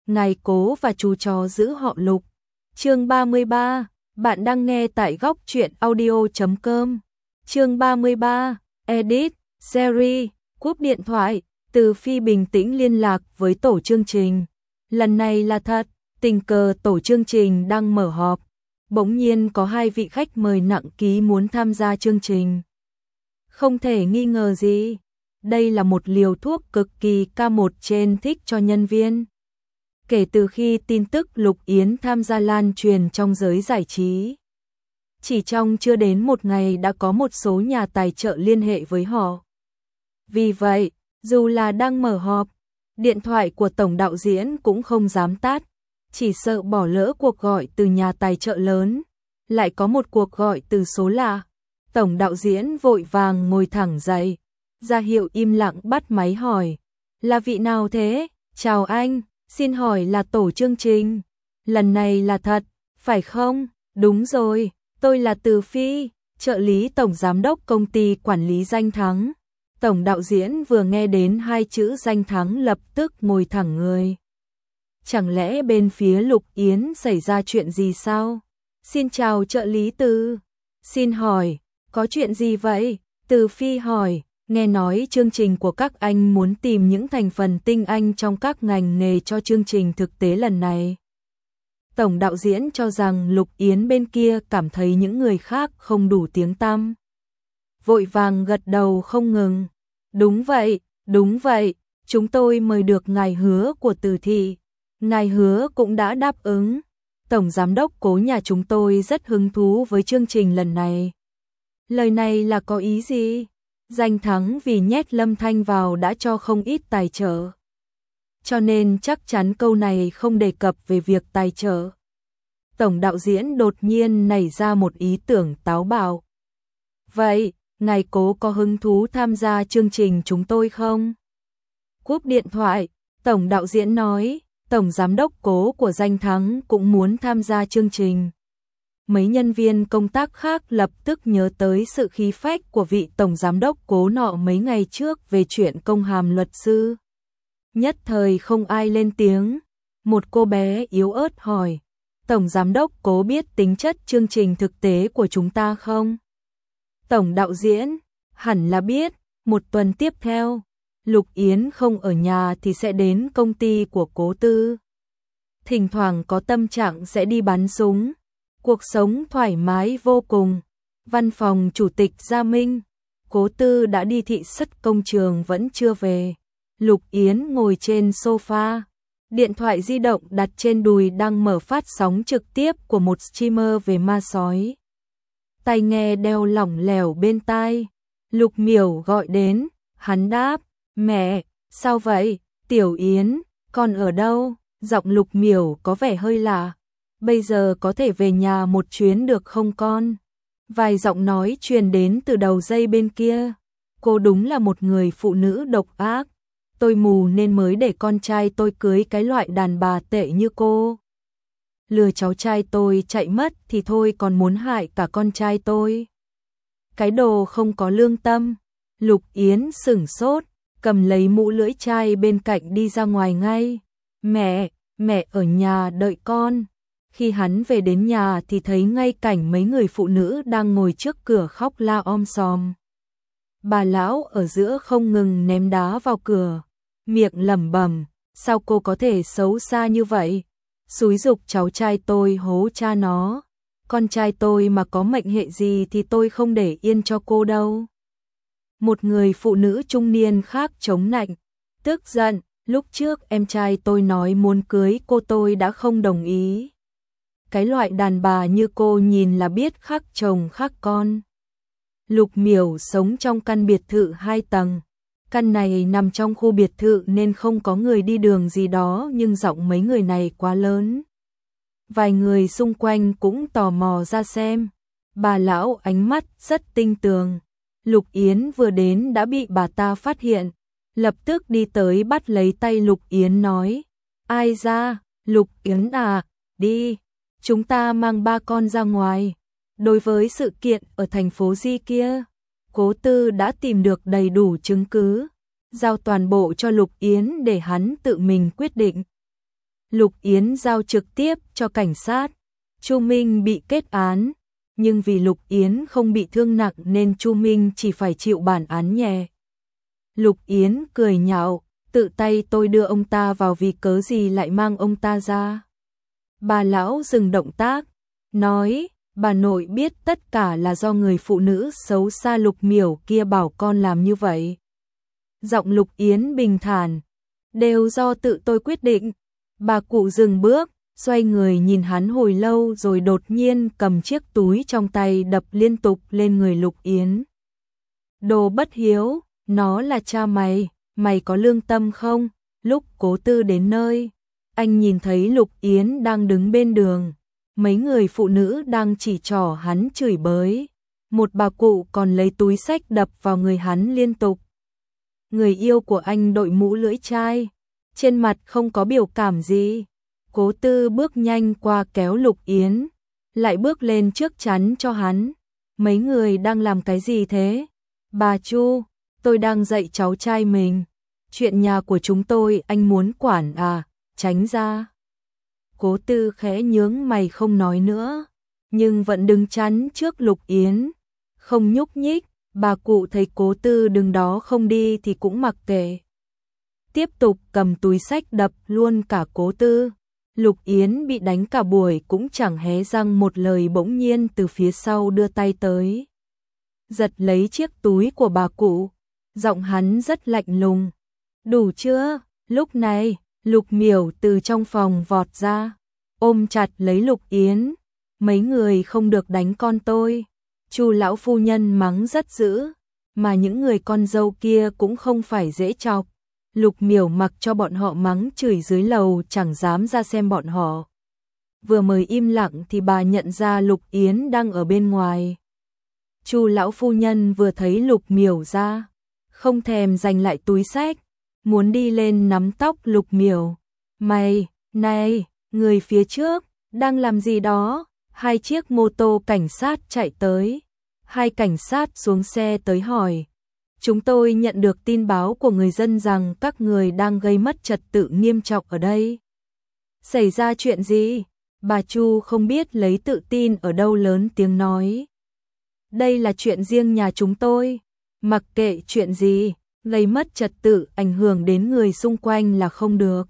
ngài Cố và chú chó giữ họ Lục. Chương 33, bạn đang nghe tại góc truyện audio.com. Chương 33, edit, series, cúp điện thoại, Từ Phi bình tĩnh liên lạc với tổ chương trình. Lần này là thật, tình cờ tổ chương trình đang mở họp. Bỗng nhiên có 2 vị khách mời nặng ký muốn tham gia chương trình. Không thể nghi ngờ gì, đây là một liều thuốc cực kỳ K1 trên thích cho nhân viên. Kể từ khi tin tức Lục Yến tham gia lan truyền trong giới giải trí, chỉ trong chưa đến một ngày đã có một số nhà tài trợ liên hệ với họ. Vì vậy, dù là đang mở họp, điện thoại của tổng đạo diễn cũng không dám tắt, chỉ sợ bỏ lỡ cuộc gọi từ nhà tài trợ lớn, lại có một cuộc gọi từ số lạ. Tổng đạo diễn vội vàng ngồi thẳng dậy, ra hiệu im lặng bắt máy hỏi, là vị nào thế? Chào anh, xin hỏi là tổ chương trình, lần này là thật, phải không? Đúng rồi, tôi là Từ Phi, trợ lý tổng giám đốc công ty quản lý Danh Thắng. Tổng đạo diễn vừa nghe đến 2 chữ Danh Thắng lập tức ngồi thẳng người. Chẳng lẽ bên phía Lục Yến xảy ra chuyện gì sao? Xin chào trợ lý Từ. Xin hỏi, có chuyện gì vậy? Từ Phi hỏi, nghe nói chương trình của các anh muốn tìm những thành phần tinh anh trong các ngành nghề cho chương trình thực tế lần này. Tổng đạo diễn cho rằng Lục Yến bên kia cảm thấy những người khác không đủ tiếng tăm. Vội vàng gật đầu không ngừng. Đúng vậy, chúng tôi mời được ngài Hứa của Từ thị. Ngài Hứa cũng đã đáp ứng. Tổng giám đốc Cố nhà chúng tôi rất hứng thú với chương trình lần này. Lời này là có ý gì? Danh Thắng vì nhét Lâm Thanh vào đã cho không ít tài trợ, cho nên chắc chắn câu này không đề cập về việc tài trợ. Tổng đạo diễn đột nhiên nảy ra một ý tưởng táo bạo. Vậy, ngài Cố có hứng thú tham gia chương trình chúng tôi không? Cúp điện thoại, tổng đạo diễn nói, tổng giám đốc Cố của Danh Thắng cũng muốn tham gia chương trình. Mấy nhân viên công tác khác lập tức nhớ tới sự khí phách của vị tổng giám đốc Cố nọ mấy ngày trước về chuyện công hàm luật sư. Nhất thời không ai lên tiếng. Một cô bé yếu ớt hỏi, tổng giám đốc Cố biết tính chất chương trình thực tế của chúng ta không? Tổng đạo diễn, hẳn là biết. Một tuần tiếp theo, Lục Yến không ở nhà thì sẽ đến công ty của Cố Tư. Thỉnh thoảng có tâm trạng sẽ đi bắn súng. Cuộc sống thoải mái vô cùng. Văn phòng chủ tịch Gia Minh, Cố Tư đã đi thị sát công trường vẫn chưa về. Lục Yến ngồi trên sofa, điện thoại di động đặt trên đùi đang mở phát sóng trực tiếp của một streamer về ma sói. Tai nghe đeo lỏng lẻo bên tai. Lục Miểu gọi đến, hắn đáp, mẹ, sao vậy? Tiểu Yến, con ở đâu? Giọng Lục Miểu có vẻ hơi lạ. Bây giờ có thể về nhà một chuyến được không con? Vài giọng nói truyền đến từ đầu dây bên kia. Cô đúng là một người phụ nữ độc ác. Tôi mù nên mới để con trai tôi cưới cái loại đàn bà tệ như cô. Lừa cháu trai tôi chạy mất thì thôi còn muốn hại cả con trai tôi. Cái đồ không có lương tâm. Lục Yến sửng sốt, cầm lấy mũ lưỡi chai bên cạnh đi ra ngoài ngay. Mẹ ở nhà đợi con. Khi hắn về đến nhà thì thấy ngay cảnh mấy người phụ nữ đang ngồi trước cửa khóc la om sòm. Bà lão ở giữa không ngừng ném đá vào cửa, miệng lẩm bẩm, sao cô có thể xấu xa như vậy? Xúi giục cháu trai tôi hố cha nó. Con trai tôi mà có mệnh hệ gì thì tôi không để yên cho cô đâu. Một người phụ nữ trung niên khác chống nạnh, tức giận, lúc trước em trai tôi nói muốn cưới cô tôi đã không đồng ý. Cái loại đàn bà như cô nhìn là biết khác chồng khác con. Lục Miểu sống trong căn biệt thự 2 tầng. Căn này nằm trong khu biệt thự nên không có người đi đường gì đó, nhưng giọng mấy người này quá lớn. Vài người xung quanh cũng tò mò ra xem. Bà lão ánh mắt rất tinh tường. Lục Yến vừa đến đã bị bà ta phát hiện, lập tức đi tới bắt lấy tay Lục Yến nói, ai ra? Lục Yến à, đi, chúng ta mang 3 con ra ngoài. Đối với sự kiện ở thành phố Di kia, Cố Tư đã tìm được đầy đủ chứng cứ, giao toàn bộ cho Lục Yến để hắn tự mình quyết định. Lục Yến giao trực tiếp cho cảnh sát. Chu Minh bị kết án, nhưng vì Lục Yến không bị thương nặng nên Chu Minh chỉ phải chịu bản án nhẹ. Lục Yến cười nhạo, tự tay tôi đưa ông ta vào vì cớ gì lại mang ông ta ra. Bà lão dừng động tác, nói, bà nội biết tất cả là do người phụ nữ xấu xa Lục Miểu kia bảo con làm như vậy. Giọng Lục Yến bình thản, đều do tự tôi quyết định. Bà cụ dừng bước, xoay người nhìn hắn hồi lâu rồi đột nhiên cầm chiếc túi trong tay đập liên tục lên người Lục Yến. Đồ bất hiếu, nó là cha mày, mày có lương tâm không? Lúc Cố Tư đến nơi, anh nhìn thấy Lục Yến đang đứng bên đường, mấy người phụ nữ đang chỉ trỏ hắn chửi bới. Một bà cụ còn lấy túi xách đập vào người hắn liên tục. Người yêu của anh đội mũ lưỡi chai, trên mặt không có biểu cảm gì. Cố Tư bước nhanh qua kéo Lục Yến, lại bước lên trước chắn cho hắn. Mấy người đang làm cái gì thế? Bà Chu, tôi đang dạy cháu trai mình. Chuyện nhà của chúng tôi anh muốn quản à, tránh ra. Cố Tư khẽ nhướng mày không nói nữa, nhưng vẫn đứng chắn trước Lục Yến, không nhúc nhích. Bà cụ thấy Cố Tư đứng đó không đi thì cũng mặc kệ, tiếp tục cầm túi xách đập luôn cả Cố Tư. Lục Yến bị đánh cả buổi cũng chẳng hé răng một lời, bỗng nhiên từ phía sau đưa tay tới, giật lấy chiếc túi của bà cụ. Giọng hắn rất lạnh lùng. Đủ chưa? Lúc này, Lục Miểu từ trong phòng vọt ra, ôm chặt lấy Lục Yến. Mấy người không được đánh con tôi. Chu lão phu nhân mắng rất dữ, mà những người con dâu kia cũng không phải dễ chọc. Lục Miểu mặc cho bọn họ mắng chửi dưới lầu, chẳng dám ra xem bọn họ. Vừa mới im lặng thì bà nhận ra Lục Yến đang ở bên ngoài. Chu lão phu nhân vừa thấy Lục Miểu ra, không thèm giành lại túi xách, muốn đi lên nắm tóc Lục Miểu. Mày, này, người phía trước, đang làm gì đó? Hai chiếc mô tô cảnh sát chạy tới. Hai cảnh sát xuống xe tới hỏi. Chúng tôi nhận được tin báo của người dân rằng các người đang gây mất trật tự nghiêm trọng ở đây. Xảy ra chuyện gì? Bà Chu không biết lấy tự tin ở đâu lớn tiếng nói. Đây là chuyện riêng nhà chúng tôi. Mặc kệ chuyện gì, gây mất trật tự ảnh hưởng đến người xung quanh là không được.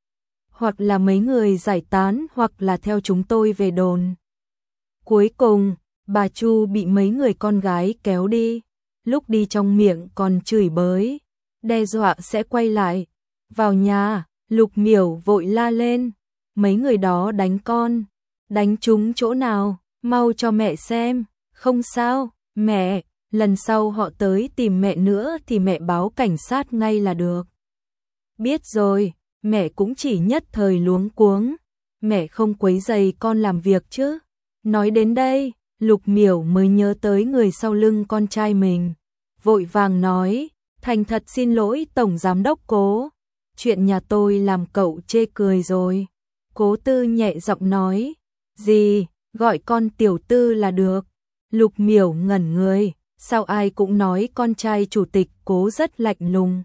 Hoặc là mấy người giải tán hoặc là theo chúng tôi về đồn. Cuối cùng, bà Chu bị mấy người con gái kéo đi. Lúc đi trong miệng còn chửi bới, đe dọa sẽ quay lại. Vào nhà, Lục Miểu vội la lên. Mấy người đó đánh con. Đánh chúng chỗ nào? Mau cho mẹ xem. Không sao, mẹ. Lần sau họ tới tìm mẹ nữa thì mẹ báo cảnh sát ngay là được. Biết rồi, mẹ cũng chỉ nhất thời luống cuống. Mẹ không quấy rầy con làm việc chứ. Nói đến đây, Lục Miểu mới nhớ tới người sau lưng con trai mình. Vội vàng nói, thành thật xin lỗi Tổng Giám đốc Cố. Chuyện nhà tôi làm cậu chê cười rồi. Cố Tư nhẹ giọng nói, gì, gọi con tiểu tư là được. Lục Miểu ngẩn người, sao ai cũng nói con trai chủ tịch Cố rất lạnh lùng.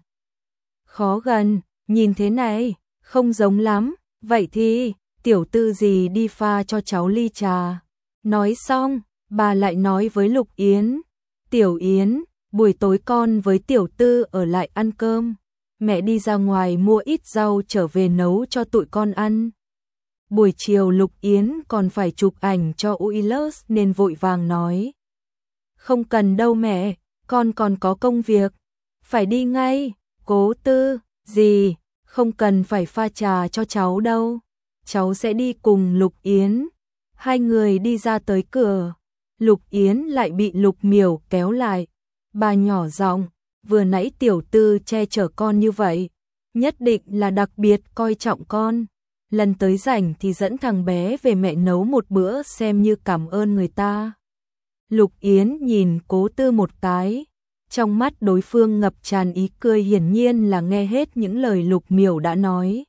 Khó gần, nhìn thế này, không giống lắm, vậy thì, tiểu tư gì đi pha cho cháu ly trà. Nói xong, bà lại nói với Lục Yến, Tiểu Yến, buổi tối con với tiểu tư ở lại ăn cơm. Mẹ đi ra ngoài mua ít rau trở về nấu cho tụi con ăn. Buổi chiều Lục Yến còn phải chụp ảnh cho Uilus nên vội vàng nói. Không cần đâu mẹ, con còn có công việc. Phải đi ngay. Cố Tư, gì, không cần phải pha trà cho cháu đâu. Cháu sẽ đi cùng Lục Yến. Hai người đi ra tới cửa. Lục Yến lại bị Lục Miểu kéo lại. Bà nhỏ giọng, vừa nãy tiểu tư che chở con như vậy, nhất định là đặc biệt coi trọng con. Lần tới rảnh thì dẫn thằng bé về mẹ nấu một bữa xem như cảm ơn người ta. Lục Yến nhìn Cố Tư một cái, trong mắt đối phương ngập tràn ý cười, hiển nhiên là nghe hết những lời Lục Miểu đã nói.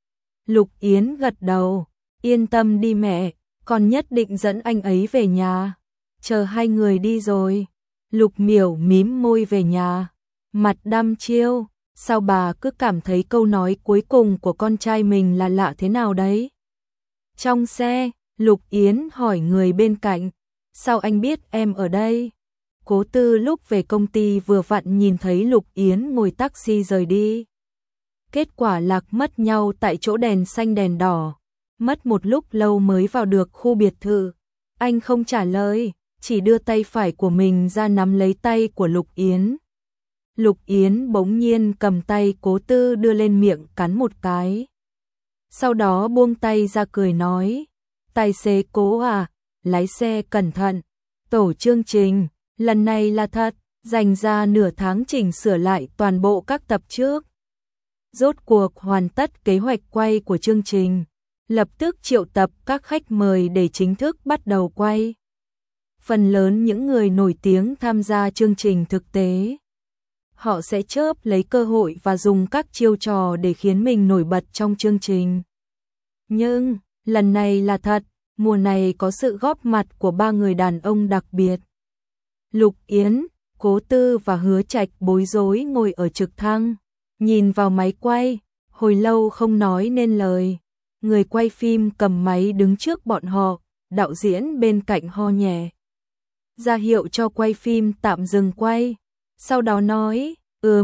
Lục Yến gật đầu, yên tâm đi mẹ, con nhất định dẫn anh ấy về nhà. Chờ hai người đi rồi, Lục Miểu mím môi về nhà, mặt đăm chiêu, Sao bà cứ cảm thấy câu nói cuối cùng của con trai mình là lạ thế nào đấy? Trong xe, Lục Yến hỏi người bên cạnh, sao anh biết em ở đây? Cố Tư lúc về công ty vừa vặn nhìn thấy Lục Yến ngồi taxi rời đi. Kết quả lạc mất nhau tại chỗ đèn xanh đèn đỏ. Mất một lúc lâu mới vào được khu biệt thự. Anh không trả lời, chỉ đưa tay phải của mình ra nắm lấy tay của Lục Yến. Lục Yến bỗng nhiên cầm tay Cố Tư đưa lên miệng cắn một cái. Sau đó buông tay ra cười nói, tài xế Cố à, lái xe cẩn thận. Tổ chương trình, lần này là thật, dành ra nửa tháng chỉnh sửa lại toàn bộ các tập trước. Rốt cuộc hoàn tất kế hoạch quay của chương trình, lập tức triệu tập các khách mời để chính thức bắt đầu quay. Phần lớn những người nổi tiếng tham gia chương trình thực tế. Họ sẽ chớp lấy cơ hội và dùng các chiêu trò để khiến mình nổi bật trong chương trình. Nhưng, lần này là thật, mùa này có sự góp mặt của 3 người đàn ông đặc biệt. Lục Yến, Cố Tư và Hứa Trạch bối rối ngồi ở trực thăng, nhìn vào máy quay, hồi lâu không nói nên lời. Người quay phim cầm máy đứng trước bọn họ, đạo diễn bên cạnh ho nhẹ, ra hiệu cho quay phim tạm dừng quay. Sau đó nói,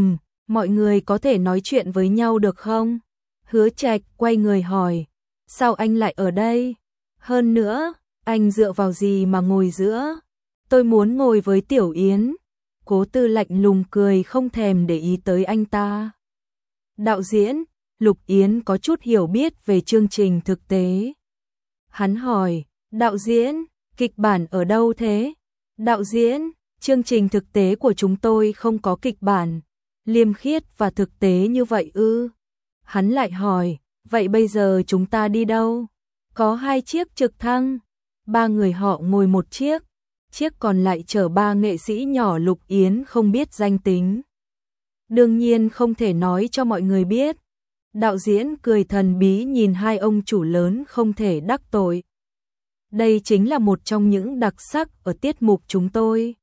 mọi người có thể nói chuyện với nhau được không? Hứa Trạch quay người hỏi, sao anh lại ở đây? Hơn nữa, anh dựa vào gì mà ngồi giữa? Tôi muốn ngồi với Tiểu Yến. Cố Tư lạnh lùng cười không thèm để ý tới anh ta. Đạo diễn, Lục Yến có chút hiểu biết về chương trình thực tế. Hắn hỏi, đạo diễn, kịch bản ở đâu thế? Đạo diễn, chương trình thực tế của chúng tôi không có kịch bản, liêm khiết và thực tế như vậy ư? Hắn lại hỏi, vậy bây giờ chúng ta đi đâu? Có 2 chiếc trực thăng, 3 người họ ngồi một chiếc, chiếc còn lại chở 3 nghệ sĩ nhỏ Lục Yến không biết danh tính. Đương nhiên không thể nói cho mọi người biết. Đạo diễn cười thần bí nhìn 2 ông chủ lớn không thể đắc tội. Đây chính là một trong những đặc sắc ở tiết mục chúng tôi.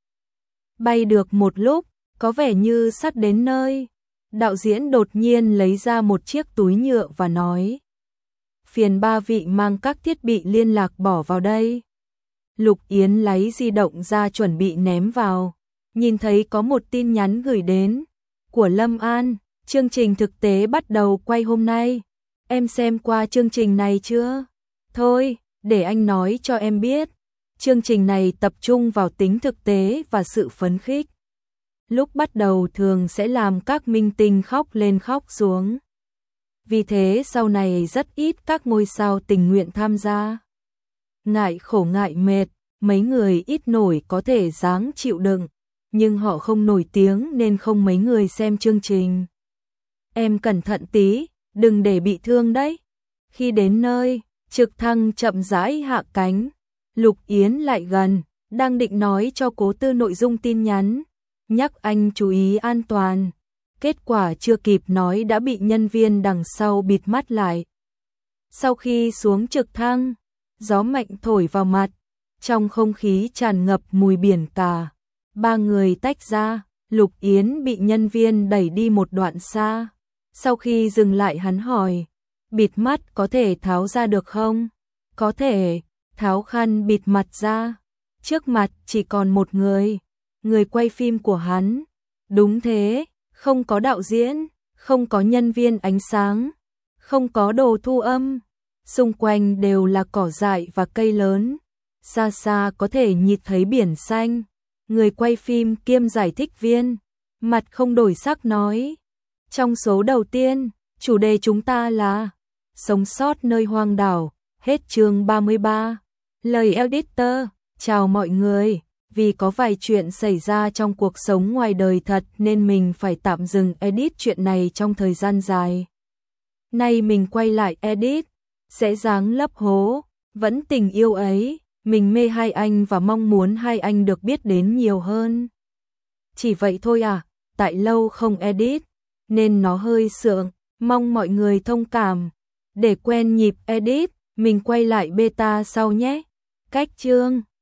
Bay được một lúc, có vẻ như sắp đến nơi. Đạo diễn đột nhiên lấy ra một chiếc túi nhựa và nói, phiền 3 vị mang các thiết bị liên lạc bỏ vào đây. Lục Yến lấy di động ra chuẩn bị ném vào, nhìn thấy có một tin nhắn gửi đến, của Lâm An, chương trình thực tế bắt đầu quay hôm nay. Em xem qua chương trình này chưa? Thôi, để anh nói cho em biết. Chương trình này tập trung vào tính thực tế và sự phấn khích. Lúc bắt đầu thường sẽ làm các minh tinh khóc lên khóc xuống. Vì thế sau này rất ít các ngôi sao tình nguyện tham gia. Ngại khổ ngại mệt, mấy người ít nổi có thể dáng chịu đựng, nhưng họ không nổi tiếng nên không mấy người xem chương trình. Em cẩn thận tí, đừng để bị thương đấy. Khi đến nơi, trực thăng chậm rãi hạ cánh. Lục Yến lại gần, đang định nói cho Cố Tư nội dung tin nhắn, nhắc anh chú ý an toàn. Kết quả chưa kịp nói đã bị nhân viên đằng sau bịt mắt lại. Sau khi xuống trực thăng, gió mạnh thổi vào mặt, trong không khí tràn ngập mùi biển cả. 3 người tách ra, Lục Yến bị nhân viên đẩy đi một đoạn xa. Sau khi dừng lại hắn hỏi, bịt mắt có thể tháo ra được không? Có thể, tháo khăn bịt mặt ra. Trước mặt chỉ còn một người quay phim của hắn. Đúng thế, không có đạo diễn, không có nhân viên ánh sáng, không có đồ thu âm. Xung quanh đều là cỏ dại và cây lớn. Xa xa có thể nhìn thấy biển xanh. Người quay phim kiêm giải thích viên, mặt không đổi sắc nói. Trong số đầu tiên, chủ đề chúng ta là sống sót nơi hoang đảo, hết chương 33. Lời editor, chào mọi người, vì có vài chuyện xảy ra trong cuộc sống ngoài đời thật nên mình phải tạm dừng edit chuyện này trong thời gian dài. Nay mình quay lại edit, sẽ giáng lấp hố, vẫn tình yêu ấy, mình mê hai anh và mong muốn hai anh được biết đến nhiều hơn. Chỉ vậy thôi à, tại lâu không edit, nên nó hơi sượng, mong mọi người thông cảm. Để quen nhịp edit, mình quay lại beta sau nhé. Cách chương